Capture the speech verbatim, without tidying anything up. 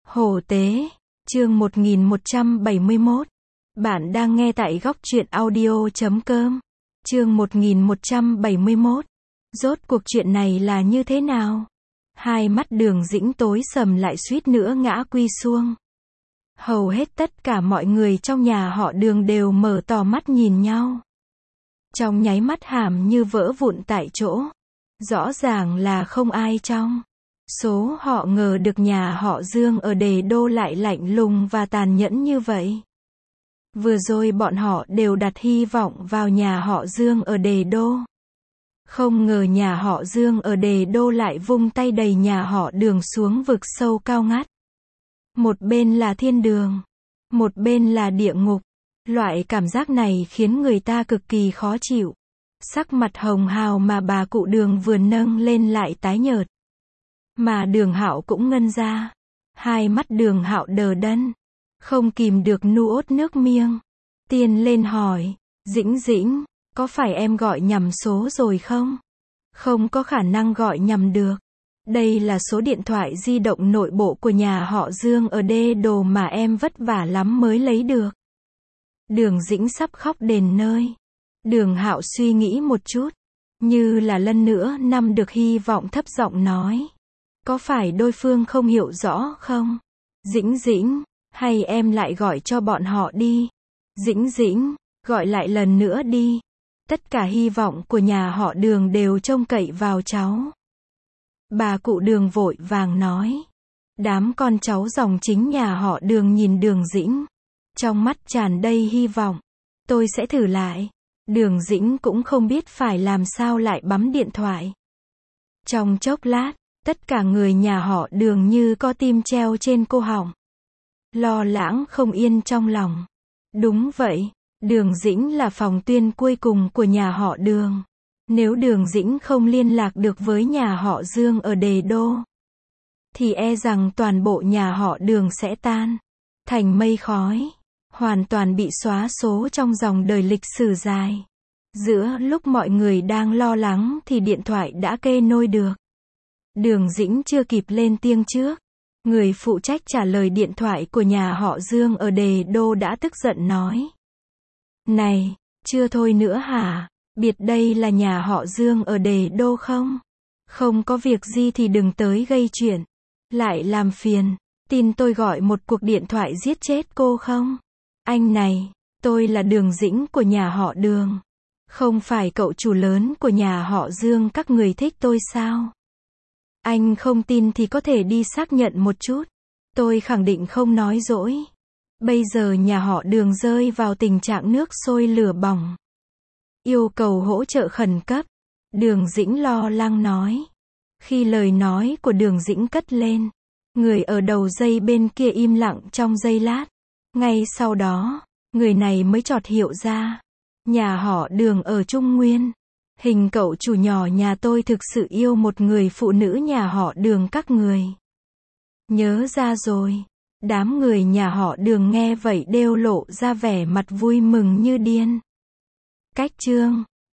Hổ tế, chương một nghìn một trăm bảy mươi mốt. Bạn đang nghe tại góc truyện audio chấm com. Chương một nghìn một trăm bảy mươi mốt. Rốt cuộc chuyện này là như thế nào? Hai mắt Đường Dĩnh tối sầm lại suýt nữa ngã quy xuông. Hầu hết tất cả mọi người trong nhà họ Đường đều mở to mắt nhìn nhau. Trong nháy mắt hàm như vỡ vụn tại chỗ. Rõ ràng là không ai trong số họ ngờ được nhà họ Dương ở Đề Đô lại lạnh lùng và tàn nhẫn như vậy. Vừa rồi bọn họ đều đặt hy vọng vào nhà họ Dương ở Đề Đô. Không ngờ nhà họ Dương ở Đề Đô lại vung tay đẩy nhà họ Đường xuống vực sâu cao ngắt. Một bên là thiên đường, một bên là địa ngục. Loại cảm giác này khiến người ta cực kỳ khó chịu. Sắc mặt hồng hào mà bà cụ Đường vừa nâng lên lại tái nhợt. Mà Đường Hạo cũng ngân ra. Hai mắt Đường Hạo đờ đẫn, không kìm được nuốt nước miếng. Tiên lên hỏi, Dĩnh Dĩnh, có phải em gọi nhầm số rồi không? Không có khả năng gọi nhầm được. Đây là số điện thoại di động nội bộ của nhà họ Dương ở Đê Đô mà em vất vả lắm mới lấy được. Đường Dĩnh sắp khóc đền nơi. Đường Hạo suy nghĩ một chút, như là lần nữa nắm được hy vọng, thấp giọng nói. Có phải đối phương không hiểu rõ không? Dĩnh Dĩnh, hay em lại gọi cho bọn họ đi. Dĩnh Dĩnh, gọi lại lần nữa đi. Tất cả hy vọng của nhà họ Đường đều trông cậy vào cháu. Bà cụ Đường vội vàng nói. Đám con cháu dòng chính nhà họ Đường nhìn Đường Dĩnh, trong mắt tràn đầy hy vọng. Tôi sẽ thử lại. Đường Dĩnh cũng không biết phải làm sao lại bấm điện thoại. Trong chốc lát, tất cả người nhà họ Đường như có tim treo trên cổ họng. Lo lắng không yên trong lòng. Đúng vậy, Đường Dĩnh là phòng tuyên cuối cùng của nhà họ Đường. Nếu Đường Dĩnh không liên lạc được với nhà họ Dương ở Đề Đô, thì e rằng toàn bộ nhà họ Đường sẽ tan thành mây khói, hoàn toàn bị xóa số trong dòng đời lịch sử dài. Giữa lúc mọi người đang lo lắng thì điện thoại đã kê nôi được. Đường Dĩnh chưa kịp lên tiếng trước. Người phụ trách trả lời điện thoại của nhà họ Dương ở Đề Đô đã tức giận nói. Này, chưa thôi nữa hả? Biết đây là nhà họ Dương ở Đề Đô không? Không có việc gì thì đừng tới gây chuyện. Lại làm phiền. Tin tôi gọi một cuộc điện thoại giết chết cô không? Anh này, tôi là Đường Dĩnh của nhà họ Đường. Không phải cậu chủ lớn của nhà họ Dương các người thích tôi sao? Anh không tin thì có thể đi xác nhận một chút. Tôi khẳng định không nói dối. Bây giờ nhà họ Đường rơi vào tình trạng nước sôi lửa bỏng. Yêu cầu hỗ trợ khẩn cấp. Đường Dĩnh lo lắng nói. Khi lời nói của Đường Dĩnh cất lên, người ở đầu dây bên kia im lặng trong giây lát. Ngay sau đó, người này mới chợt hiểu ra. Nhà họ Đường ở Trung Nguyên. Hình cậu chủ nhỏ nhà tôi thực sự yêu một người phụ nữ nhà họ Đường các người. Nhớ ra rồi. Đám người nhà họ Đường nghe vậy đều lộ ra vẻ mặt vui mừng như điên. Cách chương